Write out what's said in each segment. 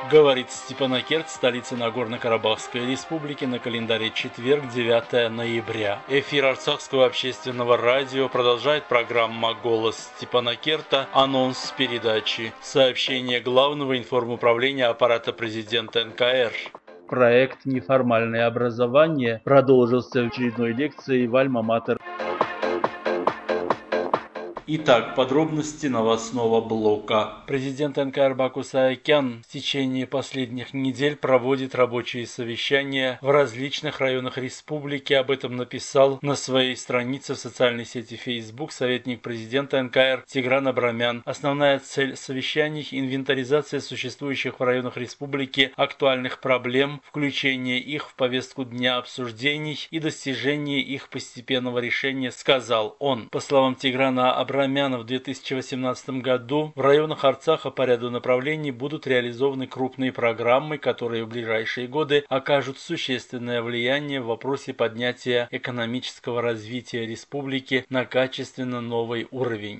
Говорит Степанакерт, столица Нагорно-Карабахской республики, на календаре четверг, 9 ноября. Эфир Арцахского общественного радио продолжает программа «Голос Степанакерта», анонс передачи, сообщение Главного информуправления аппарата президента НКР. Проект «Неформальное образование» продолжился в очередной лекции в Альма-Матер. Итак, подробности новостного блока. Президент НКР Баку Саакян в течение последних недель проводит рабочие совещания в различных районах республики. Об этом написал на своей странице в социальной сети Facebook советник президента НКР Тигран Абрамян. Основная цель совещаний – инвентаризация существующих в районах республики актуальных проблем, включение их в повестку дня обсуждений и достижение их постепенного решения, сказал он. По словам Тиграна Абрамяна, в 2018 году в районах Арцаха по ряду направлений будут реализованы крупные программы, которые в ближайшие годы окажут существенное влияние в вопросе поднятия экономического развития республики на качественно новый уровень.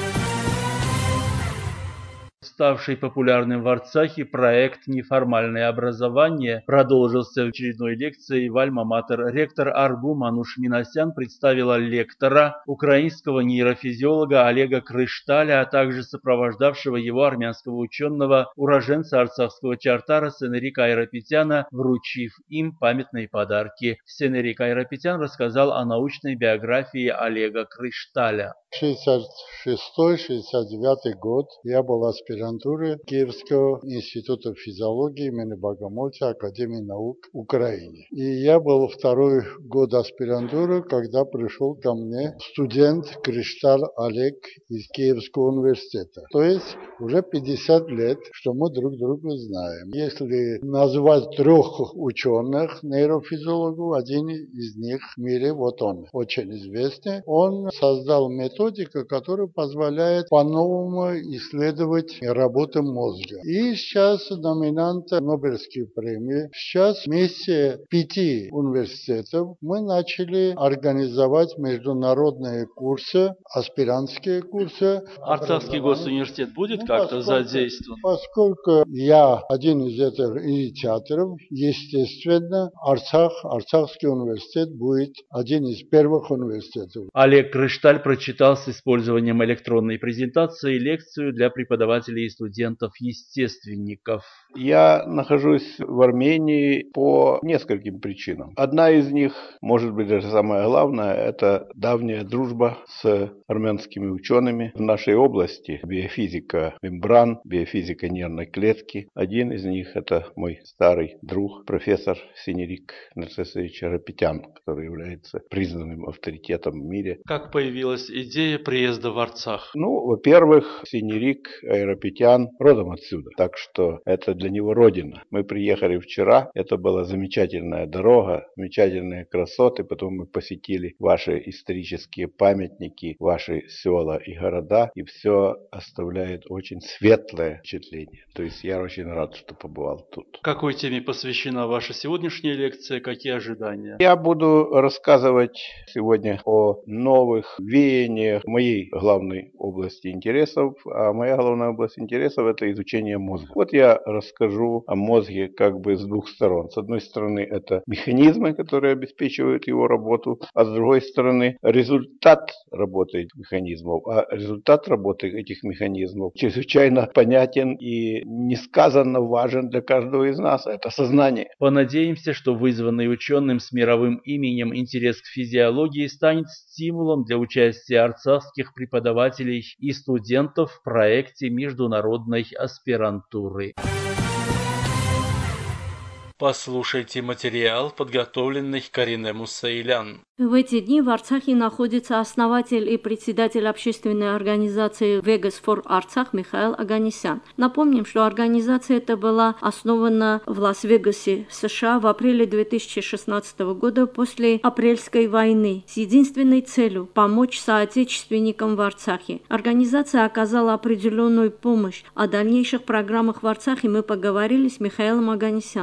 Ставший популярным в Арцахе проект «Неформальное образование» продолжился в очередной лекции в Альма-Матер. Ректор АРГУ Мануш Минасян представила лектора, украинского нейрофизиолога Олега Крышталя, а также сопровождавшего его армянского ученого, уроженца арцахского Чартара Сенерика Айрапетяна, вручив им памятные подарки. Сенерик Айрапетян рассказал о научной биографии Олега Крышталя. 66-69 год я был аспирантурой Киевского института физиологии имени Богомольца Академии наук Украины. И я был второй год аспирантуры, когда пришел ко мне студент Крышталь Олег из Киевского университета. То есть уже 50 лет, что мы друг друга знаем. Если назвать трех ученых, нейрофизиологов, один из них в мире, вот он, очень известный, он создал методику, которая позволяет по-новому исследовать работу мозга. И сейчас номинант Нобелевской премии. Сейчас вместе 5 университетов мы начали организовать международные курсы, аспирантские курсы. Арцахский госуниверситет будет как-то задействован? Поскольку я один из этих инициаторов, естественно, Арцахский университет будет один из первых университетов. Олег Крышталь прочитал с использованием электронной презентации лекцию для преподавателей и студентов-естественников. Я нахожусь в Армении по нескольким причинам. Одна из них, может быть даже самая главная, это давняя дружба с армянскими учеными в нашей области. Биофизика мембран, биофизика нервной клетки. Один из них это мой старый друг, профессор Сенерик Нарцисович Айрапетян, который является признанным авторитетом в мире. Как появилась идея приезда в Арцах? Во-первых, Сенерик Айрапетян родом отсюда, так что это для него родина. Мы приехали вчера, это была замечательная дорога, замечательные красоты, потом мы посетили ваши исторические памятники, ваши села и города, и все оставляет очень светлое впечатление. То есть я очень рад, что побывал тут. Какой теме посвящена ваша сегодняшняя лекция? Какие ожидания? Я буду рассказывать сегодня о новых веяниях моей главной области интересов, а моя главная область интересов – это изучение мозга. Вот я расскажу о мозге как бы с двух сторон. С одной стороны, это механизмы, которые обеспечивают его работу, а с другой стороны, результат работы этих механизмов. А результат работы этих механизмов чрезвычайно понятен и несказанно важен для каждого из нас. Это сознание. Понадеемся, что вызванный ученым с мировым именем интерес к физиологии станет стимулом для участия арцахских преподавателей и студентов в проекте международной аспирантуры. Послушайте материал, подготовленный Карине Мусаилян. В эти дни в Арцахе находится основатель и председатель общественной организации Vegas for Artsakh Михаил Оганесян. Напомним, что организация эта была основана в Лас-Вегасе, США в апреле 2016 года после Апрельской войны с единственной целью – помочь соотечественникам в Арцахе. Организация оказала определенную помощь. О дальнейших программах в Арцахе мы поговорили с Михаилом Оганесяном.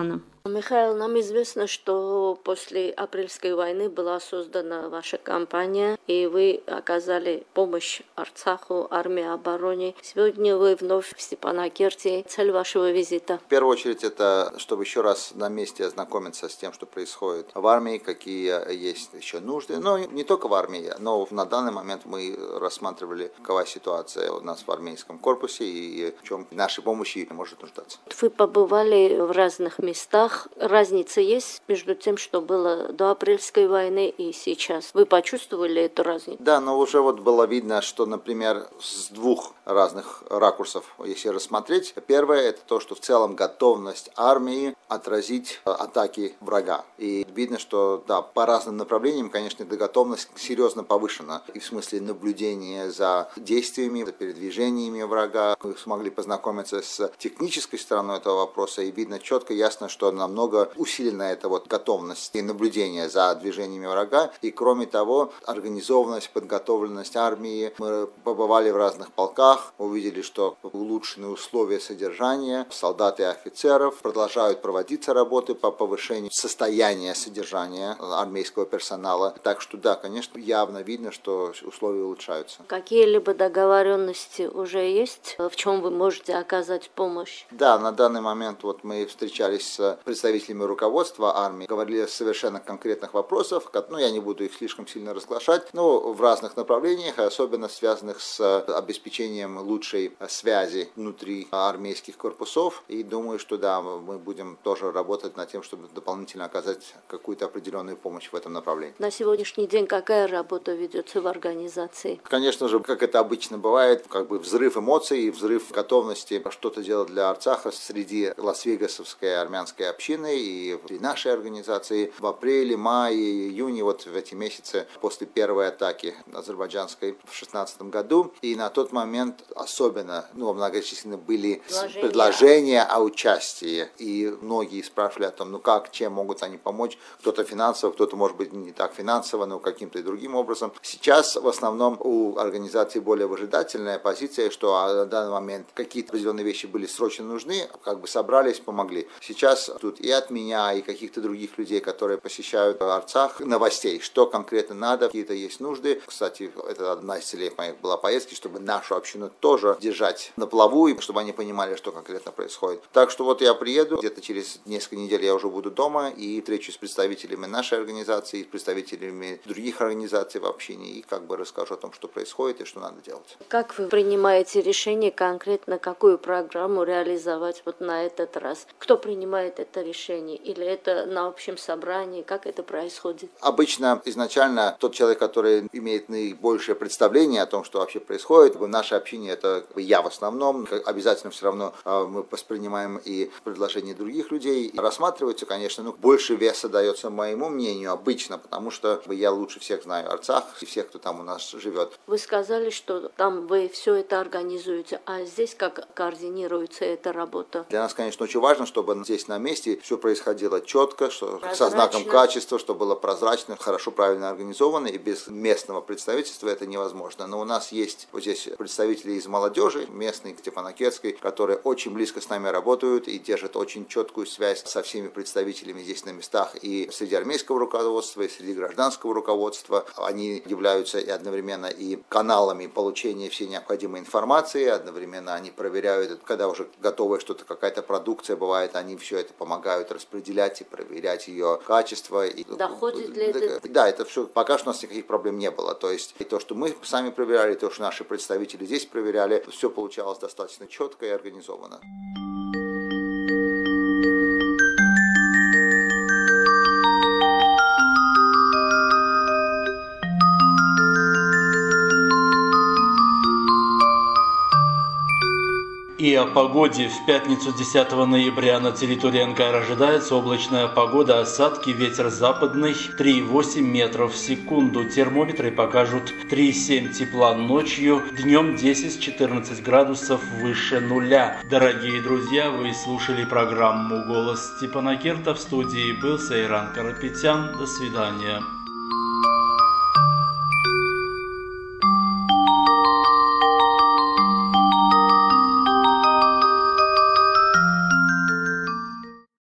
Михаил, нам известно, что после апрельской войны была создана ваша компания, и вы оказали помощь Арцаху, армии обороны. Сегодня вы вновь в Степанакерте. Цель вашего визита? В первую очередь это, чтобы еще раз на месте ознакомиться с тем, что происходит в армии, какие есть еще нужды. Но не только в армии, но на данный момент мы рассматривали, какова ситуация у нас в армейском корпусе и в чем нашей помощи может нуждаться. Вы побывали в разных местах. Разница есть между тем, что было до апрельской войны и сейчас? Вы почувствовали эту разницу? Да, но уже вот было видно, что, например, с двух разных ракурсов, если рассмотреть. Первое, это то, что в целом готовность армии отразить атаки врага. И видно, что да, по разным направлениям, конечно, эта готовность серьезно повышена. И в смысле наблюдения за действиями, за передвижениями врага. Мы смогли познакомиться с технической стороной этого вопроса, и видно четко, ясно, что намного усилена эта вот готовность и наблюдение за движениями врага. И кроме того, организованность, подготовленность армии. Мы побывали в разных полках, увидели, что улучшены условия содержания солдат и офицеров. Продолжают проводиться работы по повышению состояния содержания армейского персонала. Так что да, конечно, явно видно, что условия улучшаются. Какие-либо договоренности уже есть? В чем вы можете оказать помощь? Да, на данный момент вот мы встречались с представителями руководства армии, говорили о совершенно конкретных вопросах, я не буду их слишком сильно разглашать, но в разных направлениях, особенно связанных с обеспечением лучшей связи внутри армейских корпусов. И думаю, что да, мы будем тоже работать над тем, чтобы дополнительно оказать какую-то определенную помощь в этом направлении. На сегодняшний день какая работа ведется в организации? Конечно же, как это обычно бывает, взрыв эмоций, взрыв готовности что-то делать для Арцаха среди лас-вегасовской армянской общины и нашей организации. В апреле, мае, июне, вот в эти месяцы после первой атаки азербайджанской в 2016 году. И на тот момент особенно многочисленны были предложения о участии. И многие спрашивали о том, чем могут они помочь. Кто-то финансово, кто-то, может быть, не так финансово, но каким-то и другим образом. Сейчас в основном у организации более выжидательная позиция, что на данный момент какие-то определенные вещи были срочно нужны, собрались, помогли. Сейчас тут и от меня, и каких-то других людей, которые посещают Арцах, новостей, что конкретно надо, какие-то есть нужды. Кстати, это одна из целей моих была поездки, чтобы нашу общину тоже держать на плаву, и чтобы они понимали, что конкретно происходит. Так что вот я приеду, где-то через несколько недель я уже буду дома и встречусь с представителями нашей организации, с представителями других организаций в общине и расскажу о том, что происходит и что надо делать. Как вы принимаете решение конкретно, какую программу реализовать на этот раз? Кто принимает это решение? Или это на общем собрании? Как это происходит? Обычно изначально тот человек, который имеет наибольшее представление о том, что вообще происходит, в нашей общине это я в основном. Обязательно все равно мы воспринимаем и предложения других людей. Рассматривается, конечно, больше веса дается моему мнению обычно, потому что я лучше всех знаю Арцах и всех, кто там у нас живет. Вы сказали, что там вы все это организуете, а здесь как координируется эта работа? Для нас, конечно, очень важно, чтобы здесь на месте все происходило четко, со знаком качества, чтобы было прозрачно, хорошо, правильно организовано, и без местного представительства это невозможно. Но у нас есть вот здесь представители из молодежи, местной, Степанакертской, которые очень близко с нами работают и держат очень четкую связь со всеми представителями здесь на местах и среди армейского руководства, и среди гражданского руководства. Они являются и одновременно и каналами получения всей необходимой информации, одновременно они проверяют, когда уже готовое что-то, какая-то продукция бывает, они все это помогают распределять и проверять ее качество. Доходит ли это? Да, это все, пока что у нас никаких проблем не было. То есть и то, что мы сами проверяли, и то, что наши представители здесь проверяли, все получалось достаточно четко и организованно. И о погоде. В пятницу 10 ноября на территории НКР ожидается облачная погода, осадки, ветер западный 3,8 метров в секунду. Термометры покажут 3,7 тепла ночью, днем 10-14 градусов выше нуля. Дорогие друзья, вы слушали программу «Голос Степанакерта». В студии был Сейран Карапетян. До свидания.